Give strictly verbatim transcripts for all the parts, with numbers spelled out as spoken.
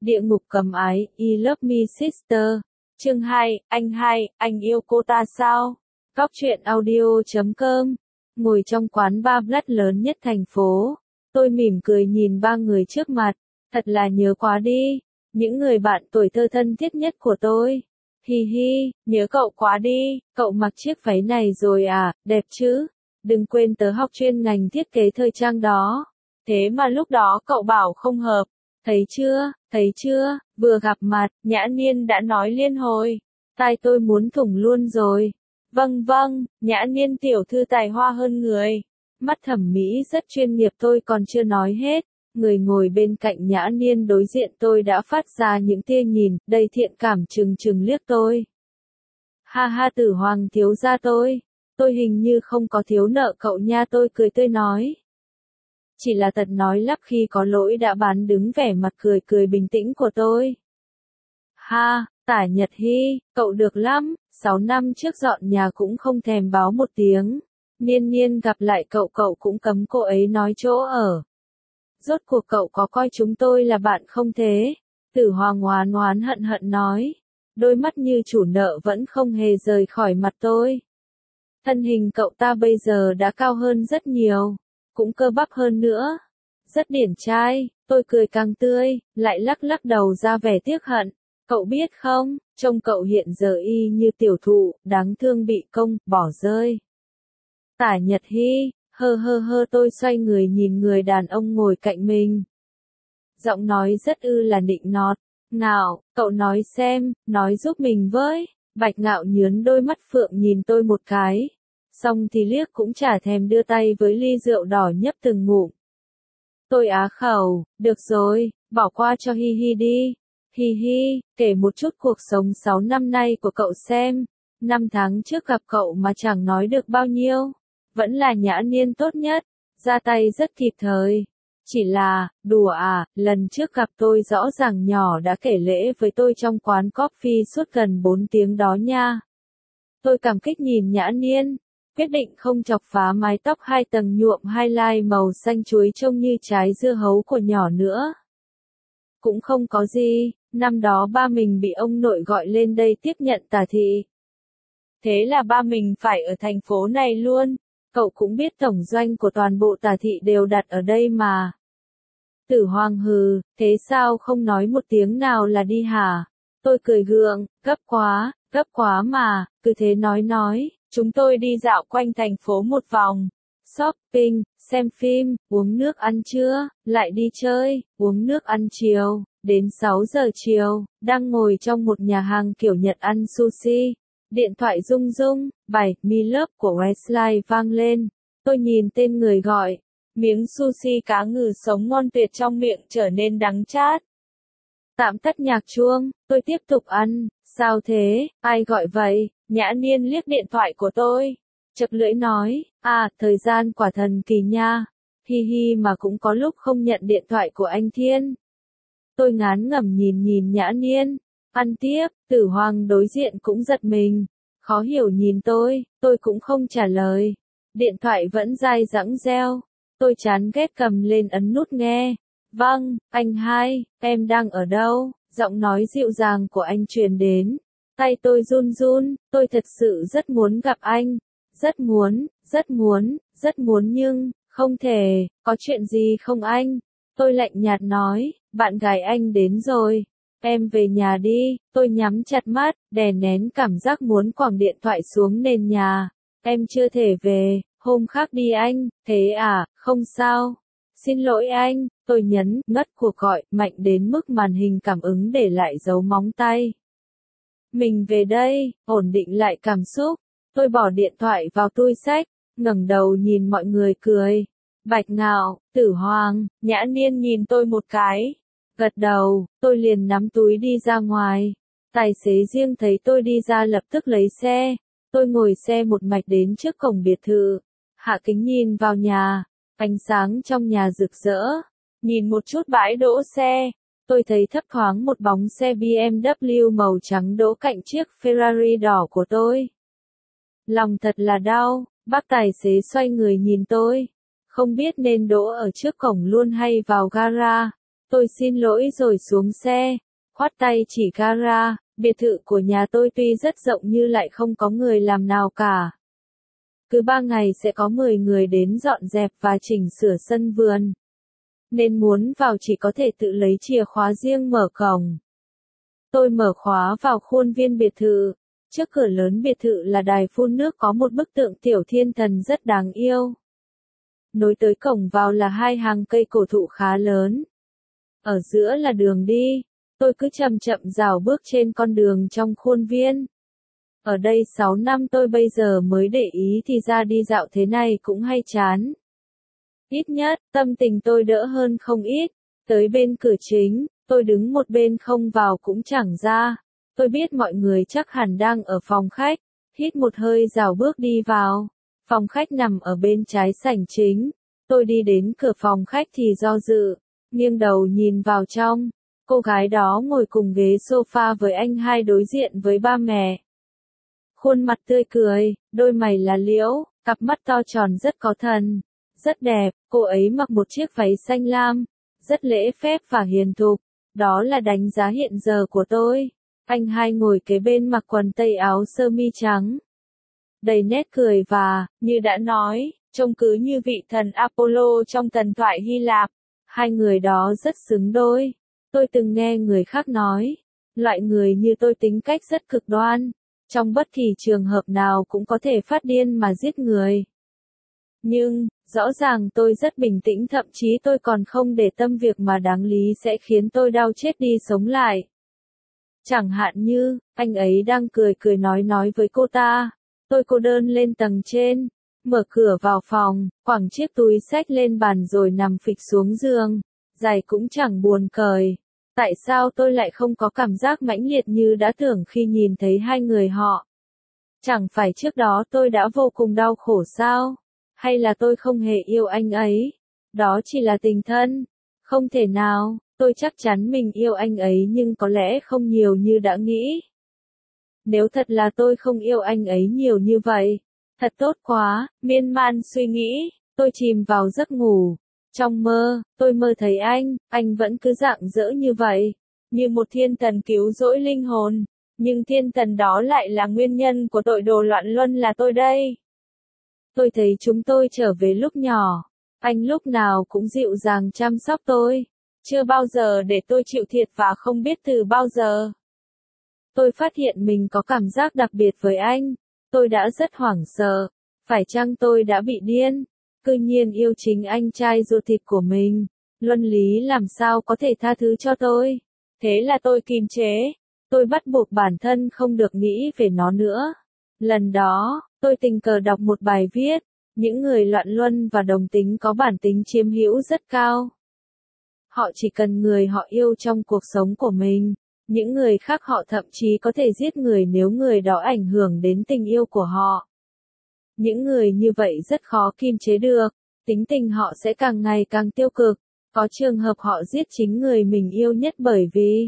Địa ngục cầm ái, I love me sister. Chương hai, anh hai, anh yêu cô ta sao? Góc truyện audio chấm com. Ngồi trong quán bar Black lớn nhất thành phố, tôi mỉm cười nhìn ba người trước mặt, thật là nhớ quá đi, những người bạn tuổi thơ thân thiết nhất của tôi. Hi hi, nhớ cậu quá đi, cậu mặc chiếc váy này rồi à, đẹp chứ? Đừng quên tớ học chuyên ngành thiết kế thời trang đó. Thế mà lúc đó cậu bảo không hợp. Thấy chưa, thấy chưa, vừa gặp mặt, Nhã Niên đã nói liên hồi. Tai tôi muốn thủng luôn rồi. Vâng vâng, Nhã Niên tiểu thư tài hoa hơn người. Mắt thẩm mỹ rất chuyên nghiệp, tôi còn chưa nói hết. Người ngồi bên cạnh Nhã Niên đối diện tôi đã phát ra những tia nhìn, đầy thiện cảm trừng trừng liếc tôi. Ha ha, Tử Hoàng thiếu gia tôi. Tôi hình như không có thiếu nợ cậu nha, tôi cười tươi nói. Chỉ là tật nói lắp khi có lỗi đã bán đứng vẻ mặt cười cười bình tĩnh của tôi. Ha, Tả Nhật Hy, cậu được lắm, sáu năm trước dọn nhà cũng không thèm báo một tiếng. Niên Niên gặp lại cậu cậu cũng cấm cô ấy nói chỗ ở. Rốt cuộc cậu có coi chúng tôi là bạn không thế? Tử Hoàng oán oán hận hận nói. Đôi mắt như chủ nợ vẫn không hề rời khỏi mặt tôi. Thân hình cậu ta bây giờ đã cao hơn rất nhiều, cũng cơ bắp hơn nữa. Rất điển trai, tôi cười càng tươi, lại lắc lắc đầu ra vẻ tiếc hận. Cậu biết không, trông cậu hiện giờ y như tiểu thụ, đáng thương bị công, bỏ rơi. Tả Nhật Hy, hơ hơ hơ, tôi xoay người nhìn người đàn ông ngồi cạnh mình. Giọng nói rất ư là nịnh nọt. Nào, cậu nói xem, nói giúp mình với. Bạch Ngạo nhướn đôi mắt phượng nhìn tôi một cái. Xong thì liếc cũng chả thèm đưa tay với ly rượu đỏ nhấp từng ngụm. Tôi á khẩu, được rồi, bỏ qua cho Hi Hi đi. Hi Hi, kể một chút cuộc sống sáu năm nay của cậu xem. Năm tháng trước gặp cậu mà chẳng nói được bao nhiêu. Vẫn là Nhã Niên tốt nhất, ra tay rất kịp thời. Chỉ là, đùa à, lần trước gặp tôi rõ ràng nhỏ đã kể lễ với tôi trong quán coffee suốt gần bốn tiếng đó nha. Tôi cảm kích nhìn Nhã Niên, quyết định không chọc phá mái tóc hai tầng nhuộm highlight màu xanh chuối trông như trái dưa hấu của nhỏ nữa. Cũng không có gì, năm đó ba mình bị ông nội gọi lên đây tiếp nhận tả thị. Thế là ba mình phải ở thành phố này luôn. Cậu cũng biết tổng doanh của toàn bộ tả thị đều đặt ở đây mà. Tử Hoàng hừ, thế sao không nói một tiếng nào là đi hả? Tôi cười gượng, gấp quá, gấp quá mà, cứ thế nói nói, chúng tôi đi dạo quanh thành phố một vòng. Shopping, xem phim, uống nước ăn trưa, lại đi chơi, uống nước ăn chiều, đến sáu giờ chiều, đang ngồi trong một nhà hàng kiểu Nhật ăn sushi. Điện thoại rung rung, bài Me Love của Westlife vang lên. Tôi nhìn tên người gọi. Miếng sushi cá ngừ sống ngon tuyệt trong miệng trở nên đắng chát. Tạm tắt nhạc chuông, tôi tiếp tục ăn. Sao thế, ai gọi vậy? Nhã Niên liếc điện thoại của tôi. Chật lưỡi nói, à, thời gian quả thần kỳ nha. Hi hi, mà cũng có lúc không nhận điện thoại của anh Thiên. Tôi ngán ngẩm nhìn nhìn Nhã Niên. Ăn tiếp, Tử Hoàng đối diện cũng giật mình. Khó hiểu nhìn tôi, tôi cũng không trả lời. Điện thoại vẫn dai dẳng reo. Tôi chán ghét cầm lên ấn nút nghe. Vâng, anh hai, em đang ở đâu? Giọng nói dịu dàng của anh truyền đến. Tay tôi run run, tôi thật sự rất muốn gặp anh. Rất muốn, rất muốn, rất muốn nhưng, không thể, có chuyện gì không anh? Tôi lạnh nhạt nói, bạn gái anh đến rồi. Em về nhà đi, tôi nhắm chặt mắt, đè nén cảm giác muốn quẳng điện thoại xuống nền nhà. Em chưa thể về, hôm khác đi anh, thế à, không sao. Xin lỗi anh, tôi nhấn, ngắt cuộc gọi, mạnh đến mức màn hình cảm ứng để lại dấu móng tay. Mình về đây, ổn định lại cảm xúc. Tôi bỏ điện thoại vào túi xách, ngẩng đầu nhìn mọi người cười. Bạch Ngạo, Tử Hoàng, Nhã Niên nhìn tôi một cái. Gật đầu, tôi liền nắm túi đi ra ngoài. Tài xế riêng thấy tôi đi ra lập tức lấy xe. Tôi ngồi xe một mạch đến trước cổng biệt thự. Hạ kính nhìn vào nhà. Ánh sáng trong nhà rực rỡ. Nhìn một chút bãi đỗ xe. Tôi thấy thấp thoáng một bóng xe bê em vê màu trắng đỗ cạnh chiếc Ferrari đỏ của tôi. Lòng thật là đau. Bác tài xế xoay người nhìn tôi. Không biết nên đỗ ở trước cổng luôn hay vào gara. Tôi xin lỗi rồi xuống xe, khoát tay chỉ gara, biệt thự của nhà tôi tuy rất rộng như lại không có người làm nào cả. Cứ ba ngày sẽ có mười người đến dọn dẹp và chỉnh sửa sân vườn. Nên muốn vào chỉ có thể tự lấy chìa khóa riêng mở cổng. Tôi mở khóa vào khuôn viên biệt thự. Trước cửa lớn biệt thự là đài phun nước có một bức tượng tiểu thiên thần rất đáng yêu. Nối tới cổng vào là hai hàng cây cổ thụ khá lớn. Ở giữa là đường đi. Tôi cứ chậm chậm rảo bước trên con đường trong khuôn viên. Ở đây sáu năm tôi bây giờ mới để ý thì ra đi dạo thế này cũng hay chán. Ít nhất, tâm tình tôi đỡ hơn không ít. Tới bên cửa chính, tôi đứng một bên không vào cũng chẳng ra. Tôi biết mọi người chắc hẳn đang ở phòng khách. Hít một hơi rảo bước đi vào. Phòng khách nằm ở bên trái sảnh chính. Tôi đi đến cửa phòng khách thì do dự, nghiêng đầu nhìn vào trong. Cô gái đó ngồi cùng ghế sofa với anh hai đối diện với ba mẹ. Khuôn mặt tươi cười, đôi mày lá liễu, cặp mắt to tròn rất có thần. Rất đẹp, cô ấy mặc một chiếc váy xanh lam, rất lễ phép và hiền thục. Đó là đánh giá hiện giờ của tôi. Anh hai ngồi kế bên mặc quần tây áo sơ mi trắng. Đầy nét cười và, như đã nói, trông cứ như vị thần Apollo trong thần thoại Hy Lạp. Hai người đó rất xứng đôi. Tôi từng nghe người khác nói, loại người như tôi tính cách rất cực đoan. Trong bất kỳ trường hợp nào cũng có thể phát điên mà giết người. Nhưng, rõ ràng tôi rất bình tĩnh, thậm chí tôi còn không để tâm việc mà đáng lý sẽ khiến tôi đau chết đi sống lại. Chẳng hạn như, anh ấy đang cười cười nói nói với cô ta. Tôi cô đơn lên tầng trên, mở cửa vào phòng, quẳng chiếc túi xách lên bàn rồi nằm phịch xuống giường. Giày cũng chẳng buồn cởi. Tại sao tôi lại không có cảm giác mãnh liệt như đã tưởng khi nhìn thấy hai người họ? Chẳng phải trước đó tôi đã vô cùng đau khổ sao? Hay là tôi không hề yêu anh ấy? Đó chỉ là tình thân. Không thể nào, tôi chắc chắn mình yêu anh ấy nhưng có lẽ không nhiều như đã nghĩ. Nếu thật là tôi không yêu anh ấy nhiều như vậy, thật tốt quá, miên man suy nghĩ, tôi chìm vào giấc ngủ. Trong mơ, tôi mơ thấy anh, anh vẫn cứ rạng rỡ như vậy, như một thiên thần cứu rỗi linh hồn, nhưng thiên thần đó lại là nguyên nhân của tội đồ loạn luân là tôi đây. Tôi thấy chúng tôi trở về lúc nhỏ, anh lúc nào cũng dịu dàng chăm sóc tôi, chưa bao giờ để tôi chịu thiệt và không biết từ bao giờ. Tôi phát hiện mình có cảm giác đặc biệt với anh, tôi đã rất hoảng sợ, phải chăng tôi đã bị điên? Cư nhiên yêu chính anh trai ruột thịt của mình, luân lý làm sao có thể tha thứ cho tôi. Thế là tôi kìm chế, tôi bắt buộc bản thân không được nghĩ về nó nữa. Lần đó, tôi tình cờ đọc một bài viết, những người loạn luân và đồng tính có bản tính chiếm hữu rất cao. Họ chỉ cần người họ yêu trong cuộc sống của mình, những người khác họ thậm chí có thể giết người nếu người đó ảnh hưởng đến tình yêu của họ. Những người như vậy rất khó kiềm chế được, tính tình họ sẽ càng ngày càng tiêu cực, có trường hợp họ giết chính người mình yêu nhất bởi vì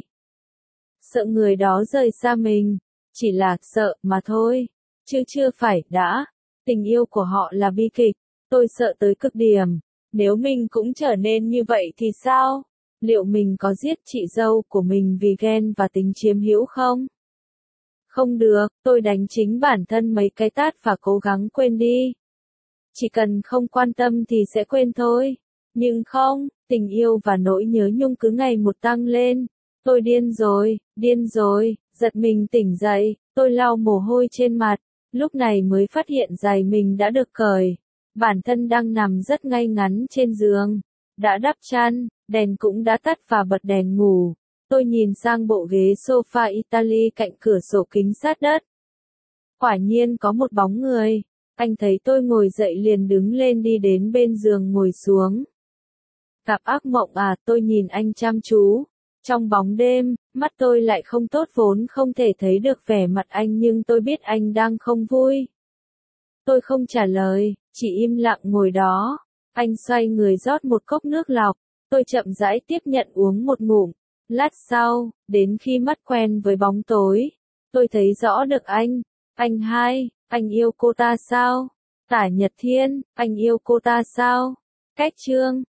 sợ người đó rời xa mình, chỉ là sợ mà thôi, chứ chưa phải đã. Tình yêu của họ là bi kịch, tôi sợ tới cực điểm, nếu mình cũng trở nên như vậy thì sao? Liệu mình có giết chị dâu của mình vì ghen và tính chiếm hữu không? Không được, tôi đánh chính bản thân mấy cái tát và cố gắng quên đi. Chỉ cần không quan tâm thì sẽ quên thôi. Nhưng không, tình yêu và nỗi nhớ nhung cứ ngày một tăng lên. Tôi điên rồi, điên rồi, giật mình tỉnh dậy, tôi lau mồ hôi trên mặt, lúc này mới phát hiện giày mình đã được cởi. Bản thân đang nằm rất ngay ngắn trên giường, đã đắp chăn, đèn cũng đã tắt và bật đèn ngủ. Tôi nhìn sang bộ ghế sofa Italy cạnh cửa sổ kính sát đất. Quả nhiên có một bóng người. Anh thấy tôi ngồi dậy liền đứng lên đi đến bên giường ngồi xuống. Gặp ác mộng à, tôi nhìn anh chăm chú. Trong bóng đêm, mắt tôi lại không tốt vốn không thể thấy được vẻ mặt anh nhưng tôi biết anh đang không vui. Tôi không trả lời, chỉ im lặng ngồi đó. Anh xoay người rót một cốc nước lọc. Tôi chậm rãi tiếp nhận uống một ngụm. Lát sau, đến khi mắt quen với bóng tối, tôi thấy rõ được anh. Anh hai, anh yêu cô ta sao? Tả Nhật Thiên, anh yêu cô ta sao? Cách chương